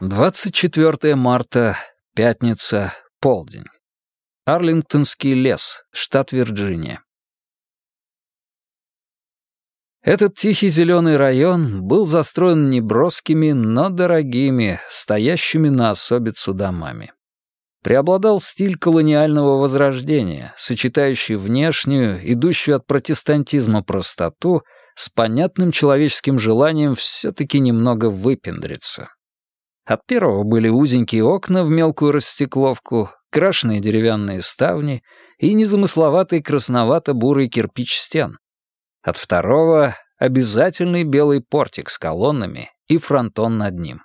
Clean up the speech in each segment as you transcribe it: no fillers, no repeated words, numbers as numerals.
24 марта, пятница, полдень. Арлингтонский лес, штат Вирджиния. Этот тихий зеленый район был застроен неброскими, но дорогими, стоящими на особицу домами. Преобладал стиль колониального возрождения, сочетающий внешнюю, идущую от протестантизма простоту, с понятным человеческим желанием все-таки немного выпендриться. От первого были узенькие окна в мелкую растекловку, крашеные деревянные ставни и незамысловатый красновато-бурый кирпич стен. От второго — обязательный белый портик с колоннами и фронтон над ним.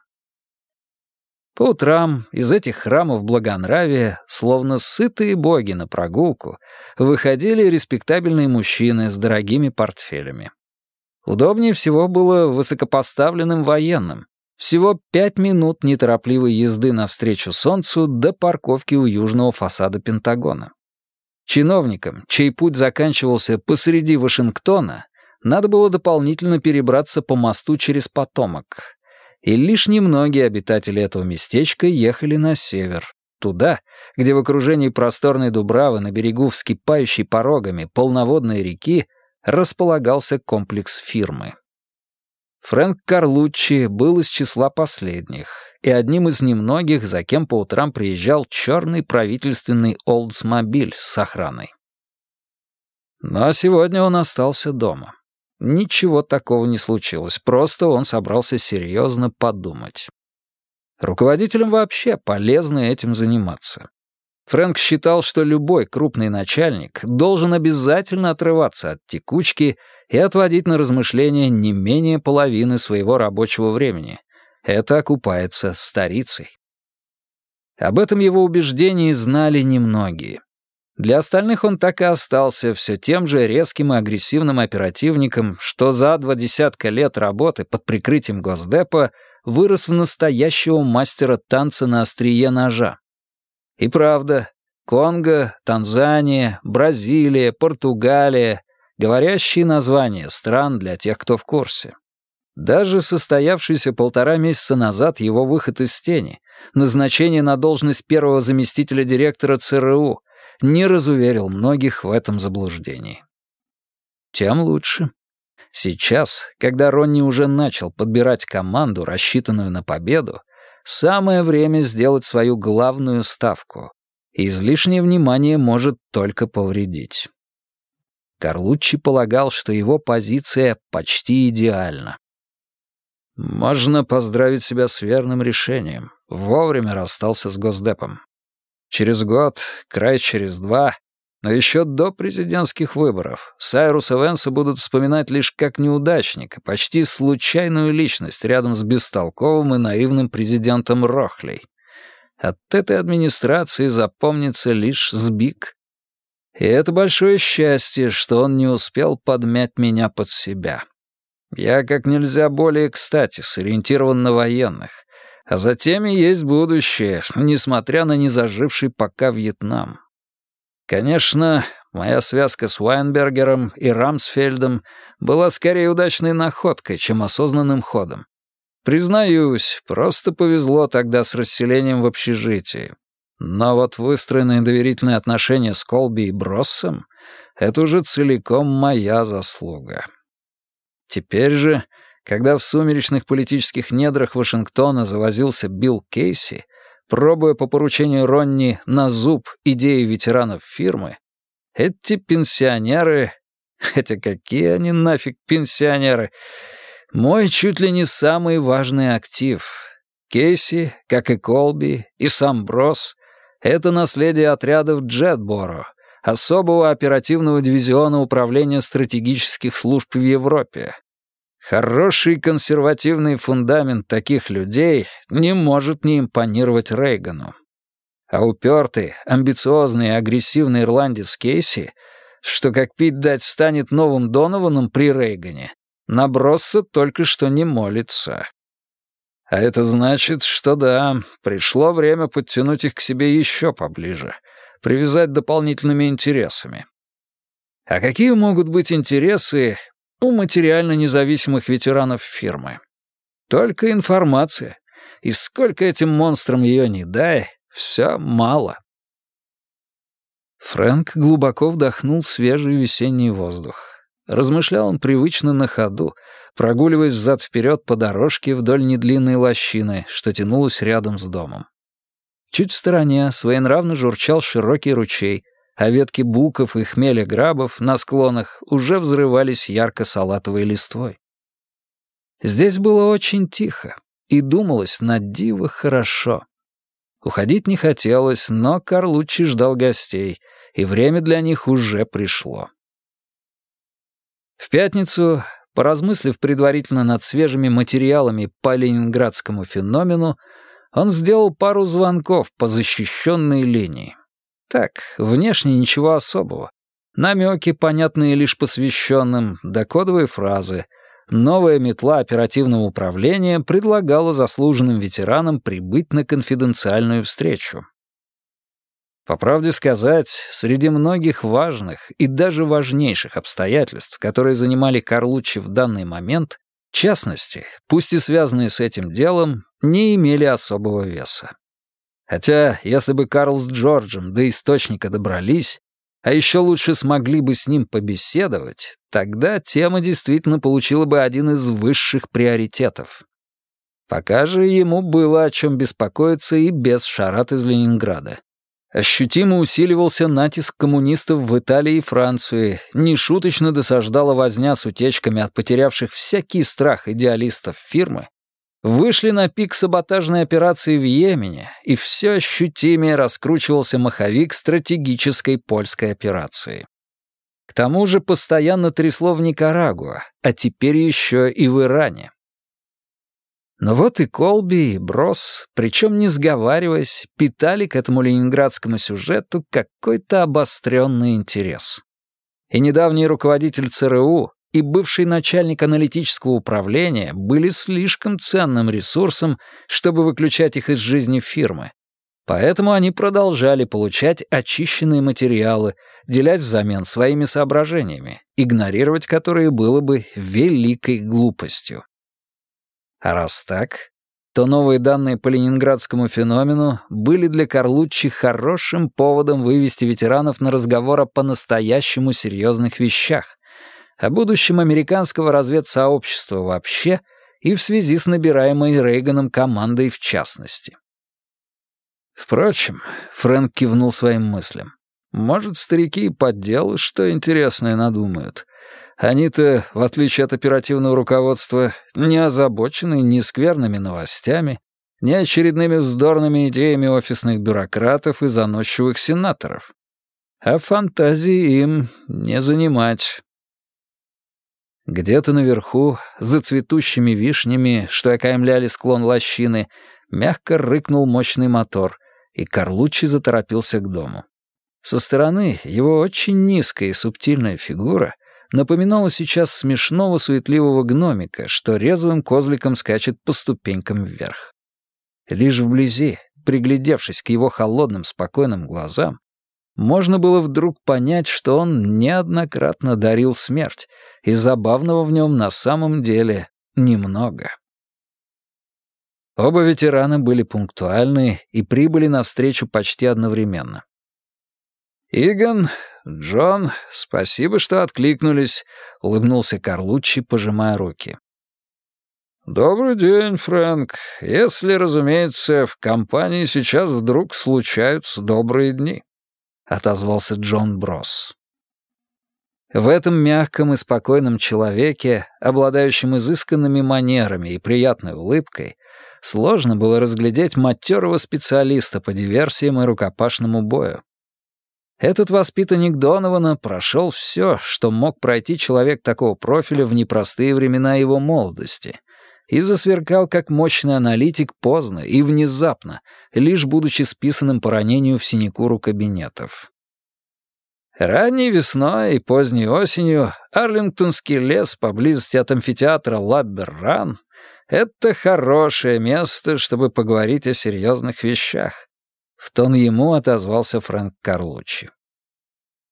По утрам из этих храмов благонравия, словно сытые боги на прогулку, выходили респектабельные мужчины с дорогими портфелями. Удобнее всего было высокопоставленным военным. Всего 5 минут неторопливой езды навстречу солнцу до парковки у южного фасада Пентагона. Чиновникам, чей путь заканчивался посреди Вашингтона, надо было дополнительно перебраться по мосту через Потомак. И лишь немногие обитатели этого местечка ехали на север, туда, где в окружении просторной Дубравы на берегу вскипающей порогами полноводной реки располагался комплекс фирмы. Фрэнк Карлуччи был из числа последних, и одним из немногих, за кем по утрам приезжал черный правительственный Олдсмобиль с охраной. Но сегодня он остался дома. Ничего такого не случилось, просто он собрался серьезно подумать. Руководителям вообще полезно этим заниматься. Фрэнк считал, что любой крупный начальник должен обязательно отрываться от текучки и отводить на размышления не менее половины своего рабочего времени. Это окупается старицей. Об этом его убеждении знали немногие. Для остальных он так и остался все тем же резким и агрессивным оперативником, что за 20 лет работы под прикрытием Госдепа вырос в настоящего мастера танца на острие ножа. И правда, Конго, Танзания, Бразилия, Португалия — говорящие названия стран для тех, кто в курсе. Даже состоявшийся 1,5 месяца назад его выход из тени, назначение на должность первого заместителя директора ЦРУ, не разуверил многих в этом заблуждении. Тем лучше. Сейчас, когда Ронни уже начал подбирать команду, рассчитанную на победу, самое время сделать свою главную ставку, и излишнее внимание может только повредить. Карлуччи полагал, что его позиция почти идеальна. Можно поздравить себя с верным решением. Вовремя расстался с Госдепом. Через год, край через 2, но еще до президентских выборов Сайруса Венса будут вспоминать лишь как неудачника, почти случайную личность рядом с бестолковым и наивным президентом Рохлей. От этой администрации запомнится лишь сбик. И это большое счастье, что он не успел подмять меня под себя. Я как нельзя более кстати сориентирован на военных, а за теми есть будущее, несмотря на незаживший пока Вьетнам. Конечно, моя связка с Вайнбергером и Рамсфельдом была скорее удачной находкой, чем осознанным ходом. Признаюсь, просто повезло тогда с расселением в общежитии. Но вот выстроенные доверительные отношения с Колби и Броссом — это уже целиком моя заслуга. Теперь же, когда в сумеречных политических недрах Вашингтона завозился Билл Кейси, пробуя по поручению Ронни на зуб идеи ветеранов фирмы, эти пенсионеры... Хотя какие они нафиг пенсионеры? Мой чуть ли не самый важный актив. Кейси, как и Колби, и сам Бросс — это наследие отрядов Джетборо, особого оперативного дивизиона управления стратегических служб в Европе. Хороший консервативный фундамент таких людей не может не импонировать Рейгану. А упертый, амбициозный и агрессивный ирландец Кейси, что как пить дать станет новым Донованом при Рейгане, на Бросса только что не молится. А это значит, что да, пришло время подтянуть их к себе еще поближе, привязать дополнительными интересами. А какие могут быть интересы у материально независимых ветеранов фирмы? Только информация. и сколько этим монстрам ее не дай, все мало. Фрэнк глубоко вдохнул свежий весенний воздух. Размышлял он привычно на ходу, прогуливаясь взад-вперед по дорожке вдоль недлинной лощины, что тянулась рядом с домом. Чуть в стороне своенравно журчал широкий ручей, а ветки буков и хмеля-грабов на склонах уже взрывались ярко-салатовой листвой. Здесь было очень тихо, и думалось на диво хорошо. Уходить не хотелось, но Карлуччи ждал гостей, и время для них уже пришло. В пятницу, поразмыслив предварительно над свежими материалами по ленинградскому феномену, он сделал пару звонков по защищенной линии. Так, внешне ничего особого. Намеки, понятные лишь посвященным, да кодовые фразы. Новая метла оперативного управления предлагала заслуженным ветеранам прибыть на конфиденциальную встречу. По правде сказать, среди многих важных и даже важнейших обстоятельств, которые занимали Карлуччи в данный момент, частности, пусть и связанные с этим делом, не имели особого веса. Хотя, если бы Карл с Джорджем до источника добрались, а еще лучше смогли бы с ним побеседовать, тогда тема действительно получила бы один из высших приоритетов. Пока же ему было о чем беспокоиться и без шарат из Ленинграда. Ощутимо усиливался натиск коммунистов в Италии и Франции, нешуточно досаждала возня с утечками от потерявших всякий страх идеалистов фирмы, вышли на пик саботажной операции в Йемене, и все ощутимее раскручивался маховик стратегической польской операции. К тому же постоянно трясло в Никарагуа, а теперь еще и в Иране. Но вот и Колби, и Брос, причем не сговариваясь, питали к этому ленинградскому сюжету какой-то обостренный интерес. И недавний руководитель ЦРУ, и бывший начальник аналитического управления были слишком ценным ресурсом, чтобы выключать их из жизни фирмы. Поэтому они продолжали получать очищенные материалы, делясь взамен своими соображениями, игнорировать которые было бы великой глупостью. А раз так, то новые данные по ленинградскому феномену были для Карлуччи хорошим поводом вывести ветеранов на разговор о по-настоящему серьезных вещах, о будущем американского разведсообщества вообще и в связи с набираемой Рейганом командой в частности. Впрочем, Фрэнк кивнул своим мыслям. Может, старики и по делу что интересное надумают. Они-то, в отличие от оперативного руководства, не озабочены ни скверными новостями, ни очередными вздорными идеями офисных бюрократов и заносчивых сенаторов. А фантазии им не занимать. Где-то наверху, за цветущими вишнями, что окаймляли склон лощины, мягко рыкнул мощный мотор, и Карлуччи заторопился к дому. Со стороны его очень низкая и субтильная фигура напоминала сейчас смешного суетливого гномика, что резвым козликом скачет по ступенькам вверх. Лишь вблизи, приглядевшись к его холодным, спокойным глазам, можно было вдруг понять, что он неоднократно дарил смерть, и забавного в нем на самом деле немного. Оба ветерана были пунктуальны и прибыли навстречу почти одновременно. «Иган, Джон, спасибо, что откликнулись», — улыбнулся Карлуччи, пожимая руки. «Добрый день, Фрэнк. Если, разумеется, в компании сейчас вдруг случаются добрые дни», — отозвался Джон Брос. В этом мягком и спокойном человеке, обладающем изысканными манерами и приятной улыбкой, сложно было разглядеть матерого специалиста по диверсиям и рукопашному бою. Этот воспитанник Донована прошел все, что мог пройти человек такого профиля в непростые времена его молодости, и засверкал как мощный аналитик поздно и внезапно, лишь будучи списанным по ранению в синекуру кабинетов. Ранней весной и поздней осенью Арлингтонский лес поблизости от амфитеатра Лаббер-Ран — это хорошее место, чтобы поговорить о серьезных вещах. В тон ему отозвался Фрэнк Карлуччи.